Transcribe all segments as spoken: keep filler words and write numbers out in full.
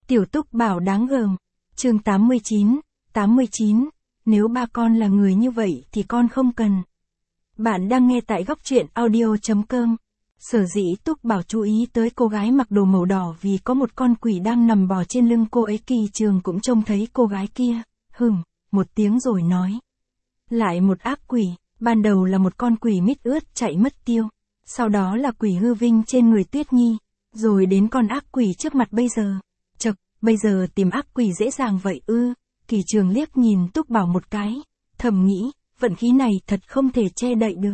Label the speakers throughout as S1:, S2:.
S1: Tiểu Túc Bảo đáng gờm. Chương tám mươi chín, tám mươi chín, nếu ba con là người như vậy thì con không cần. Bạn đang nghe tại góc truyện audio chấm com. Sở dĩ Túc Bảo chú ý tới cô gái mặc đồ màu đỏ vì có một con quỷ đang nằm bò trên lưng cô ấy. Kỳ Trường cũng trông thấy cô gái kia, hừm, một tiếng rồi nói. Lại một ác quỷ, ban đầu là một con quỷ mít ướt chạy mất tiêu, sau đó là quỷ hư vinh trên người Tuyết Nhi, rồi đến con ác quỷ trước mặt bây giờ. Chật, bây giờ tìm ác quỷ dễ dàng vậy ư? Kỳ Trường liếc nhìn Túc Bảo một cái, thầm nghĩ, vận khí này thật không thể che đậy được.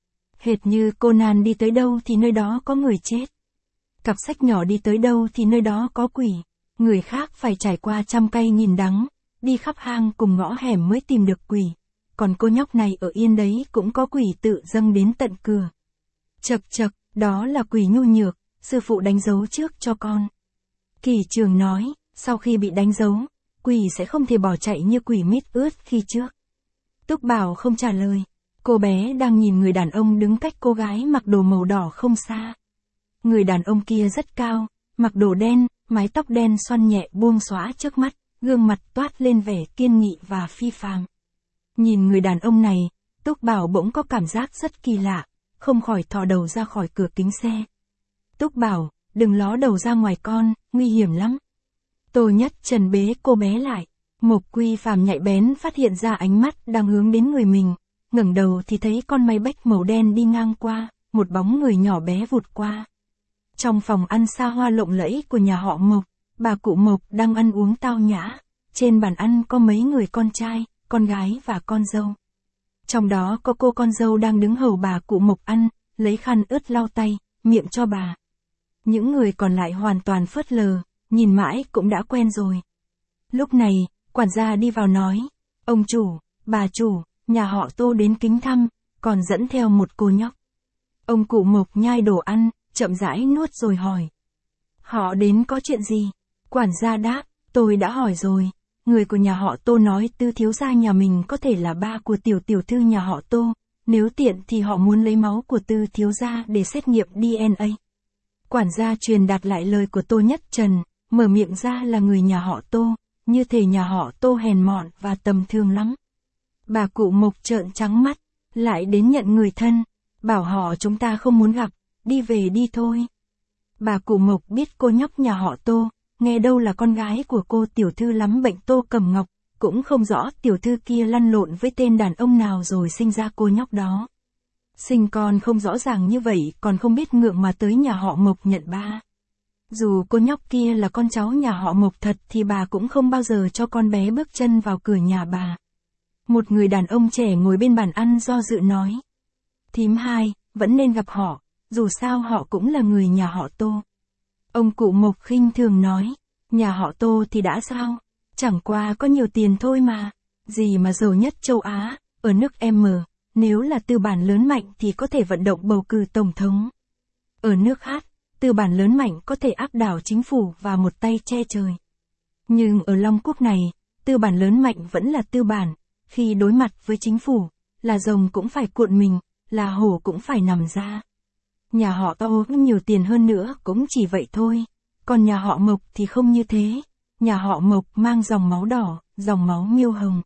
S1: Hệt như Conan đi tới đâu thì nơi đó có người chết. Cặp sách nhỏ đi tới đâu thì nơi đó có quỷ. Người khác phải trải qua trăm cay nghìn đắng, đi khắp hang cùng ngõ hẻm mới tìm được quỷ. Còn cô nhóc này ở yên đấy cũng có quỷ tự dâng đến tận cửa. Chật chật, đó là quỷ nhu nhược, sư phụ đánh dấu trước cho con. Kỳ Trường nói, sau khi bị đánh dấu, quỷ sẽ không thể bỏ chạy như quỷ mít ướt khi trước. Túc Bảo không trả lời. Cô bé đang nhìn người đàn ông đứng cách cô gái mặc đồ màu đỏ không xa. Người đàn ông kia rất cao, mặc đồ đen, mái tóc đen xoăn nhẹ buông xõa trước mắt, gương mặt toát lên vẻ kiên nghị và phi phàm. Nhìn người đàn ông này, Túc Bảo bỗng có cảm giác rất kỳ lạ, không khỏi thò đầu ra khỏi cửa kính xe. Túc Bảo, đừng ló đầu ra ngoài con, nguy hiểm lắm. Tô Nhất Trần bế cô bé lại. Mộc Quy Phàm nhạy bén phát hiện ra ánh mắt đang hướng đến người mình. Ngẩng đầu thì thấy con máy bách màu đen đi ngang qua, một bóng người nhỏ bé vụt qua. Trong phòng ăn xa hoa lộng lẫy của nhà họ Mộc, bà cụ Mộc đang ăn uống tao nhã. Trên bàn ăn có mấy người con trai, con gái và con dâu. Trong đó có cô con dâu đang đứng hầu bà cụ Mộc ăn, lấy khăn ướt lau tay, miệng cho bà. Những người còn lại hoàn toàn phớt lờ, nhìn mãi cũng đã quen rồi. Lúc này, quản gia đi vào nói, ông chủ, bà chủ, nhà họ Tô đến kính thăm, còn dẫn theo một cô nhóc. Ông cụ Mộc nhai đồ ăn, chậm rãi nuốt rồi hỏi. Họ đến có chuyện gì? Quản gia đáp, tôi đã hỏi rồi. Người của nhà họ Tô nói Tư thiếu gia nhà mình có thể là ba của tiểu tiểu thư nhà họ Tô, nếu tiện thì họ muốn lấy máu của Tư thiếu gia để xét nghiệm đê en a. Quản gia truyền đạt lại lời của Tô Nhất Trần, mở miệng ra là người nhà họ Tô, như thể nhà họ Tô hèn mọn và tầm thường lắm. Bà cụ Mộc trợn trắng mắt, lại đến nhận người thân, bảo họ chúng ta không muốn gặp, đi về đi thôi. Bà cụ Mộc biết cô nhóc nhà họ Tô, nghe đâu là con gái của cô tiểu thư lắm bệnh Tô Cẩm Ngọc, cũng không rõ tiểu thư kia lăn lộn với tên đàn ông nào rồi sinh ra cô nhóc đó. Sinh con không rõ ràng như vậy còn không biết ngượng mà tới nhà họ Mộc nhận ba. Dù cô nhóc kia là con cháu nhà họ Mộc thật thì bà cũng không bao giờ cho con bé bước chân vào cửa nhà bà. Một người đàn ông trẻ ngồi bên bàn ăn do dự nói. Thím hai, vẫn nên gặp họ, dù sao họ cũng là người nhà họ Tô. Ông cụ Mộc khinh thường nói, nhà họ Tô thì đã sao, chẳng qua có nhiều tiền thôi mà, gì mà giàu nhất châu Á, ở nước M, nếu là tư bản lớn mạnh thì có thể vận động bầu cử tổng thống. Ở nước H, tư bản lớn mạnh có thể áp đảo chính phủ và một tay che trời. Nhưng ở Long Quốc này, tư bản lớn mạnh vẫn là tư bản, khi đối mặt với chính phủ, là rồng cũng phải cuộn mình, là hổ cũng phải nằm ra. Nhà họ Tô nhiều tiền hơn nữa cũng chỉ vậy thôi, còn nhà họ Mộc thì không như thế, nhà họ Mộc mang dòng máu đỏ, dòng máu miêu hồng.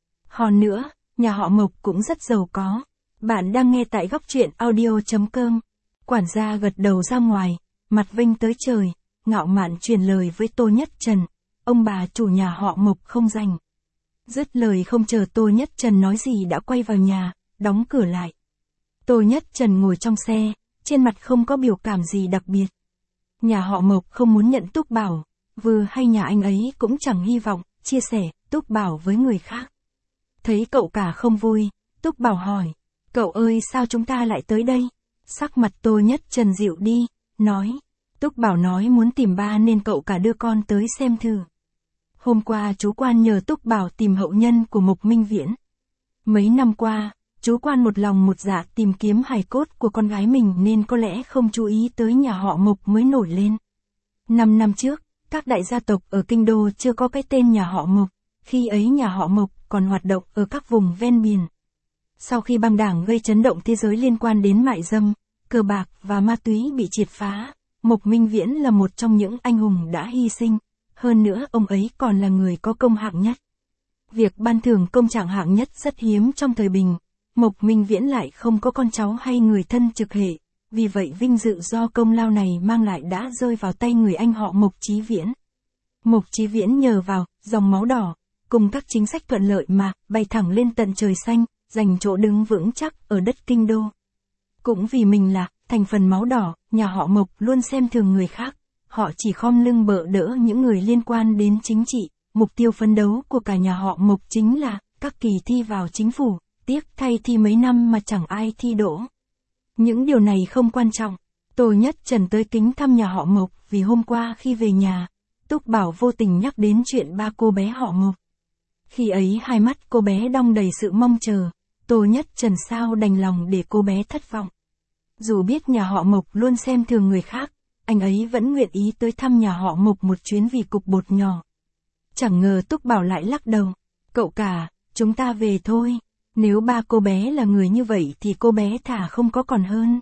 S1: Hơn nữa, nhà họ Mộc cũng rất giàu có. Bạn đang nghe tại góc truyện audio chấm com. Quản gia gật đầu ra ngoài, mặt vênh tới trời, ngạo mạn truyền lời với Tô Nhất Trần, ông bà chủ nhà họ Mộc không rảnh. Dứt lời không chờ Tô Nhất Trần nói gì đã quay vào nhà, đóng cửa lại. Tô Nhất Trần ngồi trong xe, trên mặt không có biểu cảm gì đặc biệt. Nhà họ Mộc không muốn nhận Túc Bảo, vừa hay nhà anh ấy cũng chẳng hy vọng chia sẻ Túc Bảo với người khác. Thấy cậu cả không vui, Túc Bảo hỏi, cậu ơi sao chúng ta lại tới đây? Sắc mặt Tô Nhất Trần dịu đi, nói, Túc Bảo nói muốn tìm ba nên cậu cả đưa con tới xem thử. Hôm qua chú Quan nhờ Túc Bảo tìm hậu nhân của Mộc Minh Viễn. Mấy năm qua, chú Quan một lòng một dạ tìm kiếm hài cốt của con gái mình nên có lẽ không chú ý tới nhà họ Mộc mới nổi lên. Năm năm trước, các đại gia tộc ở Kinh Đô chưa có cái tên nhà họ Mộc, khi ấy nhà họ Mộc còn hoạt động ở các vùng ven biển. Sau khi băng đảng gây chấn động thế giới liên quan đến mại dâm, cờ bạc và ma túy bị triệt phá, Mộc Minh Viễn là một trong những anh hùng đã hy sinh. hơn nữa ông ấy còn là người có công hạng nhất. Việc ban thưởng công trạng hạng nhất rất hiếm trong thời bình, Mộc Minh Viễn lại không có con cháu hay người thân trực hệ, vì vậy vinh dự do công lao này mang lại đã rơi vào tay người anh họ Mộc Chí Viễn. Mộc Chí Viễn nhờ vào dòng máu đỏ, cùng các chính sách thuận lợi mà bay thẳng lên tận trời xanh, giành chỗ đứng vững chắc ở đất kinh đô. Cũng vì mình là thành phần máu đỏ, nhà họ Mộc luôn xem thường người khác, họ chỉ khom lưng bợ đỡ những người liên quan đến chính trị. Mục tiêu phấn đấu của cả nhà họ Mộc chính là các kỳ thi vào chính phủ, tiếc thay thi mấy năm mà chẳng ai thi đỗ. Những điều này không quan trọng. Tô Nhất Trần tới kính thăm nhà họ Mộc vì hôm qua khi về nhà, Túc Bảo vô tình nhắc đến chuyện ba cô bé họ Mộc. Khi ấy hai mắt cô bé đong đầy sự mong chờ, Tô Nhất Trần sao đành lòng để cô bé thất vọng. Dù biết nhà họ Mộc luôn xem thường người khác, anh ấy vẫn nguyện ý tới thăm nhà họ Mộc một chuyến vì cục bột nhỏ. Chẳng ngờ Túc Bảo lại lắc đầu. Cậu cả, chúng ta về thôi. Nếu ba cô bé là người như vậy thì cô bé thà không có còn hơn.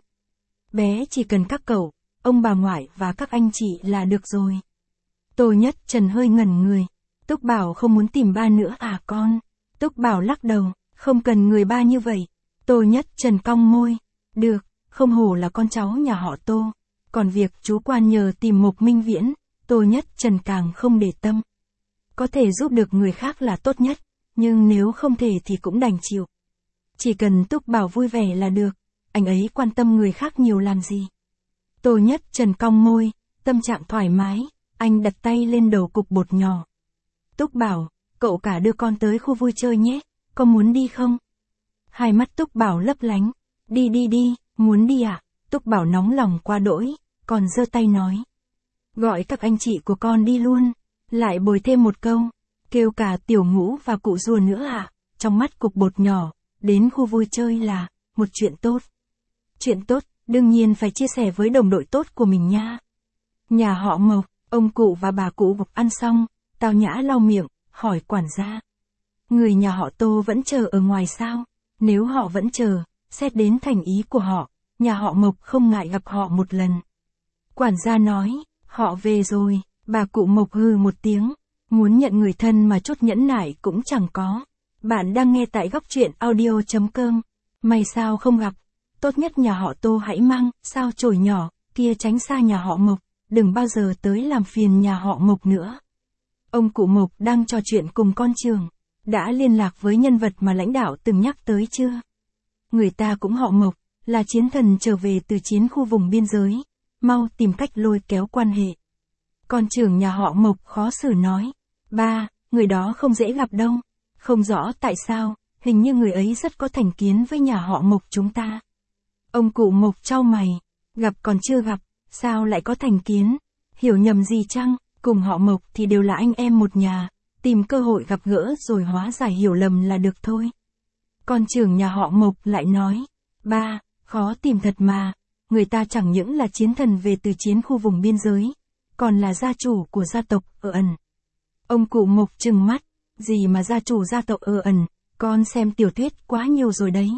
S1: Bé chỉ cần các cậu, ông bà ngoại và các anh chị là được rồi. Tô Nhất Trần hơi ngẩn người. Túc Bảo không muốn tìm ba nữa à con? Túc Bảo lắc đầu, không cần người ba như vậy. Tô Nhất Trần cong môi. Được, không hổ là con cháu nhà họ Tô. Còn việc chú quan nhờ tìm Mộc Minh Viễn, Tô Nhất Trần càng không để tâm. Có thể giúp được người khác là tốt nhất, nhưng nếu không thể thì cũng đành chịu. Chỉ cần Túc Bảo vui vẻ là được, anh ấy quan tâm người khác nhiều làm gì. Tô Nhất Trần cong môi, tâm trạng thoải mái, anh đặt tay lên đầu cục bột nhỏ. Túc Bảo, cậu cả đưa con tới khu vui chơi nhé, có muốn đi không? Hai mắt Túc Bảo lấp lánh, đi đi đi, muốn đi à? Túc Bảo nóng lòng quá đỗi, còn giơ tay nói. Gọi các anh chị của con đi luôn. Lại bồi thêm một câu, kêu cả Tiểu Ngũ và cụ Rùa nữa à, trong mắt cục bột nhỏ, đến khu vui chơi là một chuyện tốt. Chuyện tốt, đương nhiên phải chia sẻ với đồng đội tốt của mình nha. Nhà họ Mộc, ông cụ và bà cụ Mộc ăn xong, Tào Nhã lau miệng, hỏi quản gia. Người nhà họ Tô vẫn chờ ở ngoài sao? Nếu họ vẫn chờ, xét đến thành ý của họ, nhà họ Mộc không ngại gặp họ một lần. Quản gia nói, họ về rồi. Bà cụ Mộc hừ một tiếng, muốn nhận người thân mà chút nhẫn nại cũng chẳng có. Bạn đang nghe tại góc truyện audio chấm com. May sao không gặp, tốt nhất nhà họ Tô hãy mang sao chổi nhỏ kia tránh xa nhà họ Mộc, đừng bao giờ tới làm phiền nhà họ Mộc nữa. Ông cụ Mộc đang trò chuyện cùng con trưởng, đã liên lạc với nhân vật mà lãnh đạo từng nhắc tới chưa? Người ta cũng họ Mộc, là chiến thần trở về từ chiến khu vùng biên giới, mau tìm cách lôi kéo quan hệ. Con trưởng nhà họ Mộc khó xử nói, ba, người đó không dễ gặp đâu, không rõ tại sao, hình như người ấy rất có thành kiến với nhà họ Mộc chúng ta. Ông cụ Mộc chau mày, gặp còn chưa gặp, sao lại có thành kiến, hiểu nhầm gì chăng, cùng họ Mộc thì đều là anh em một nhà, tìm cơ hội gặp gỡ rồi hóa giải hiểu lầm là được thôi. Con trưởng nhà họ Mộc lại nói, ba, khó tìm thật mà, người ta chẳng những là chiến thần về từ chiến khu vùng biên giới, còn là gia chủ của gia tộc ở ẩn. Ông cụ Mộc trừng mắt, gì mà gia chủ gia tộc ở ẩn, con xem tiểu thuyết quá nhiều rồi đấy.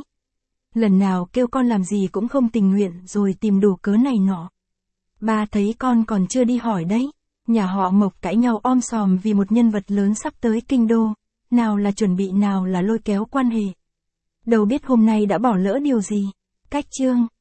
S1: Lần nào kêu con làm gì cũng không tình nguyện rồi tìm đủ cớ này nọ. Ba thấy con còn chưa đi hỏi đấy, nhà họ Mộc cãi nhau om sòm vì một nhân vật lớn sắp tới kinh đô, nào là chuẩn bị nào là lôi kéo quan hệ. Đâu biết hôm nay đã bỏ lỡ điều gì. Cách chương